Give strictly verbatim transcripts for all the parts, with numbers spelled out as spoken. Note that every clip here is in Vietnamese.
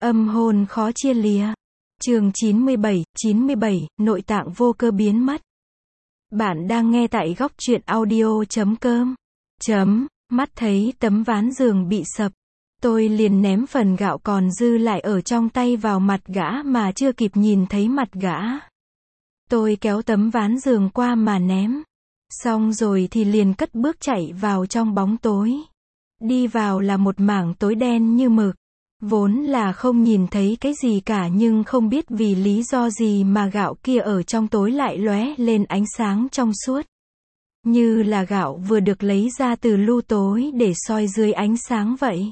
Âm hồn khó chia lìa. Chương chín mươi bảy, chín mươi bảy, nội tạng vô cơ biến mất. Bạn đang nghe tại góc truyện audio chấm com. Chấm, mắt thấy tấm ván giường bị sập. Tôi liền ném phần gạo còn dư lại ở trong tay vào mặt gã mà chưa kịp nhìn thấy mặt gã. Tôi kéo tấm ván giường qua mà ném. Xong rồi thì liền cất bước chạy vào trong bóng tối. Đi vào là một mảng tối đen như mực. Vốn là không nhìn thấy cái gì cả, nhưng không biết vì lý do gì mà gạo kia ở trong tối lại lóe lên ánh sáng trong suốt. Như là gạo vừa được lấy ra từ lu tối để soi dưới ánh sáng vậy.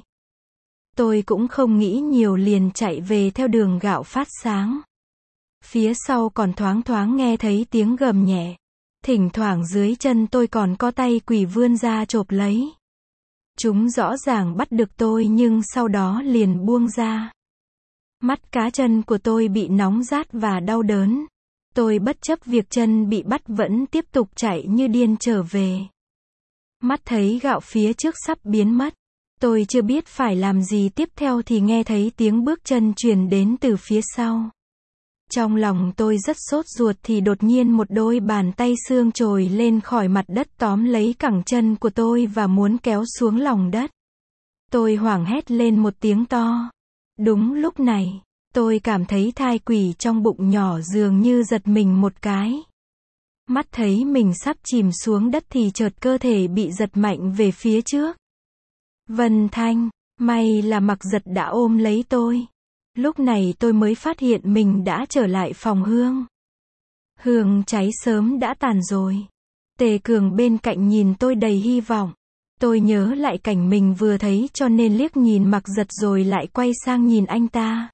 Tôi cũng không nghĩ nhiều liền chạy về theo đường gạo phát sáng. Phía sau còn thoáng thoáng nghe thấy tiếng gầm nhẹ. Thỉnh thoảng dưới chân tôi còn có tay quỷ vươn ra chộp lấy. Chúng rõ ràng bắt được tôi nhưng sau đó liền buông ra. Mắt cá chân của tôi bị nóng rát và đau đớn. Tôi bất chấp việc chân bị bắt vẫn tiếp tục chạy như điên trở về. Mắt thấy gạo phía trước sắp biến mất. Tôi chưa biết phải làm gì tiếp theo thì nghe thấy tiếng bước chân truyền đến từ phía sau. Trong lòng tôi rất sốt ruột thì đột nhiên một đôi bàn tay xương trồi lên khỏi mặt đất tóm lấy cẳng chân của tôi và muốn kéo xuống lòng đất. Tôi hoảng hét lên một tiếng to. Đúng lúc này, tôi cảm thấy thai quỷ trong bụng nhỏ dường như giật mình một cái. Mắt thấy mình sắp chìm xuống đất thì chợt cơ thể bị giật mạnh về phía trước. Vân Thanh, may là Mặc Giật đã ôm lấy tôi. Lúc này tôi mới phát hiện mình đã trở lại phòng hương. Hương cháy sớm đã tàn rồi. Tề Cường bên cạnh nhìn tôi đầy hy vọng. Tôi nhớ lại cảnh mình vừa thấy cho nên liếc nhìn Mặc Giật rồi lại quay sang nhìn anh ta.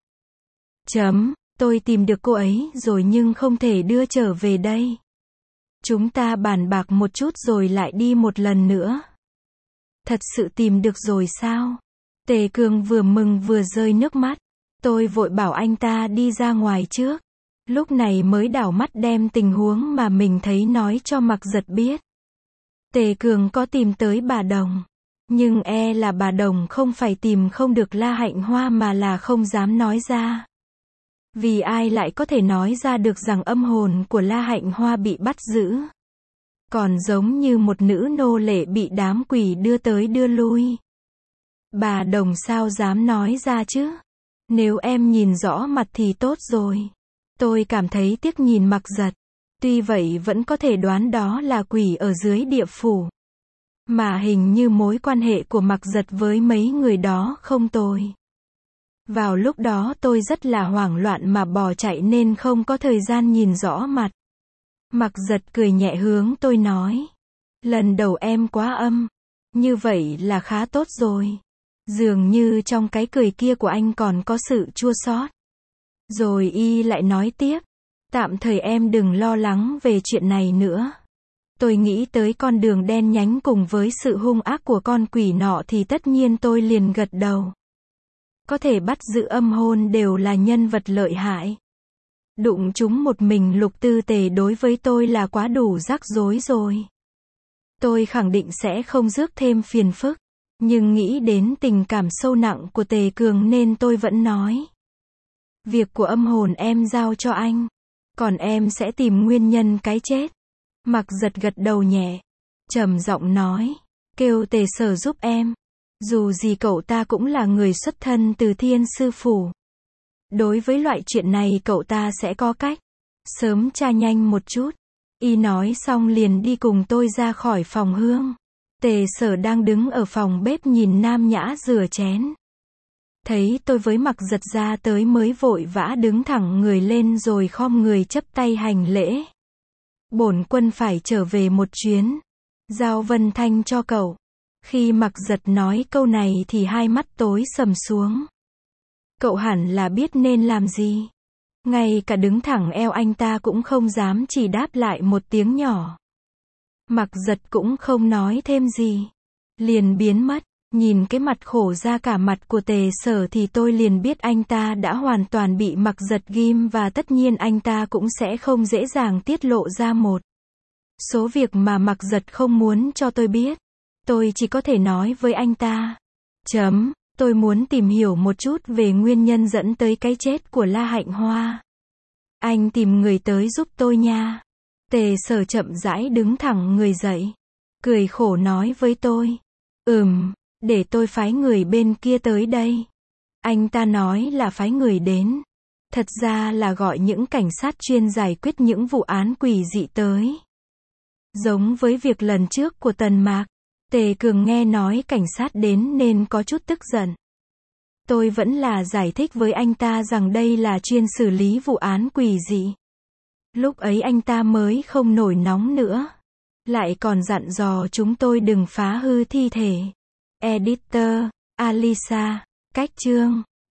Chấm, tôi tìm được cô ấy rồi nhưng không thể đưa trở về đây. Chúng ta bàn bạc một chút rồi lại đi một lần nữa. Thật sự tìm được rồi sao? Tề Cường vừa mừng vừa rơi nước mắt. Tôi vội bảo anh ta đi ra ngoài trước. Lúc này mới đảo mắt đem tình huống mà mình thấy nói cho Mặc Giật biết. Tề Cường có tìm tới bà Đồng. Nhưng e là bà Đồng không phải tìm không được La Hạnh Hoa mà là không dám nói ra. Vì ai lại có thể nói ra được rằng âm hồn của La Hạnh Hoa bị bắt giữ. Còn giống như một nữ nô lệ bị đám quỷ đưa tới đưa lui. Bà Đồng sao dám nói ra chứ? Nếu em nhìn rõ mặt thì tốt rồi. Tôi cảm thấy tiếc nhìn Mặc Giật. Tuy vậy vẫn có thể đoán đó là quỷ ở dưới địa phủ. Mà hình như mối quan hệ của Mặc Giật với mấy người đó không tồi. Vào lúc đó tôi rất là hoảng loạn mà bỏ chạy nên không có thời gian nhìn rõ mặt. Mặc Giật cười nhẹ hướng tôi nói. Lần đầu em quá âm. Như vậy là khá tốt rồi. Dường như trong cái cười kia của anh còn có sự chua xót. Rồi y lại nói tiếp. Tạm thời em đừng lo lắng về chuyện này nữa. Tôi nghĩ tới con đường đen nhánh cùng với sự hung ác của con quỷ nọ thì tất nhiên tôi liền gật đầu. Có thể bắt giữ âm hồn đều là nhân vật lợi hại. Đụng chúng một mình Lục Tư Tề đối với tôi là quá đủ rắc rối rồi. Tôi khẳng định sẽ không rước thêm phiền phức. Nhưng nghĩ đến tình cảm sâu nặng của Tề Cường nên tôi vẫn nói. Việc của âm hồn em giao cho anh. Còn em sẽ tìm nguyên nhân cái chết. Mặc Giật gật đầu nhẹ. Trầm giọng nói. Kêu Tề Sở giúp em. Dù gì cậu ta cũng là người xuất thân từ Thiên Sư Phủ. Đối với loại chuyện này cậu ta sẽ có cách. Sớm tra nhanh một chút. Y nói xong liền đi cùng tôi ra khỏi phòng hương. Tề Sở đang đứng ở phòng bếp nhìn Nam Nhã rửa chén. Thấy tôi với Mặc Giật ra tới mới vội vã đứng thẳng người lên rồi khom người chắp tay hành lễ. Bổn quân phải trở về một chuyến. Giao Vân Thanh cho cậu. Khi Mặc Giật nói câu này thì hai mắt tối sầm xuống. Cậu hẳn là biết nên làm gì. Ngay cả đứng thẳng eo anh ta cũng không dám chỉ đáp lại một tiếng nhỏ. Mặc Giật cũng không nói thêm gì. Liền biến mất. Nhìn cái mặt khổ ra cả mặt của Tề Sở thì tôi liền biết anh ta đã hoàn toàn bị Mặc Giật ghim và tất nhiên anh ta cũng sẽ không dễ dàng tiết lộ ra một số việc mà Mặc Giật không muốn cho tôi biết. Tôi chỉ có thể nói với anh ta. Chấm, Tôi muốn tìm hiểu một chút về nguyên nhân dẫn tới cái chết của La Hạnh Hoa. Anh tìm người tới giúp tôi nha. Tề Sở chậm rãi đứng thẳng người dậy. Cười khổ nói với tôi. Ừm, để tôi phái người bên kia tới đây. Anh ta nói là phái người đến. Thật ra là gọi những cảnh sát chuyên giải quyết những vụ án quỷ dị tới. Giống với việc lần trước của Tần Mạc. Tề Cường nghe nói cảnh sát đến nên có chút tức giận. Tôi vẫn là giải thích với anh ta rằng đây là chuyên xử lý vụ án quỷ dị. Lúc ấy anh ta mới không nổi nóng nữa. Lại còn dặn dò chúng tôi đừng phá hư thi thể. Editor, Alisa, cách chương.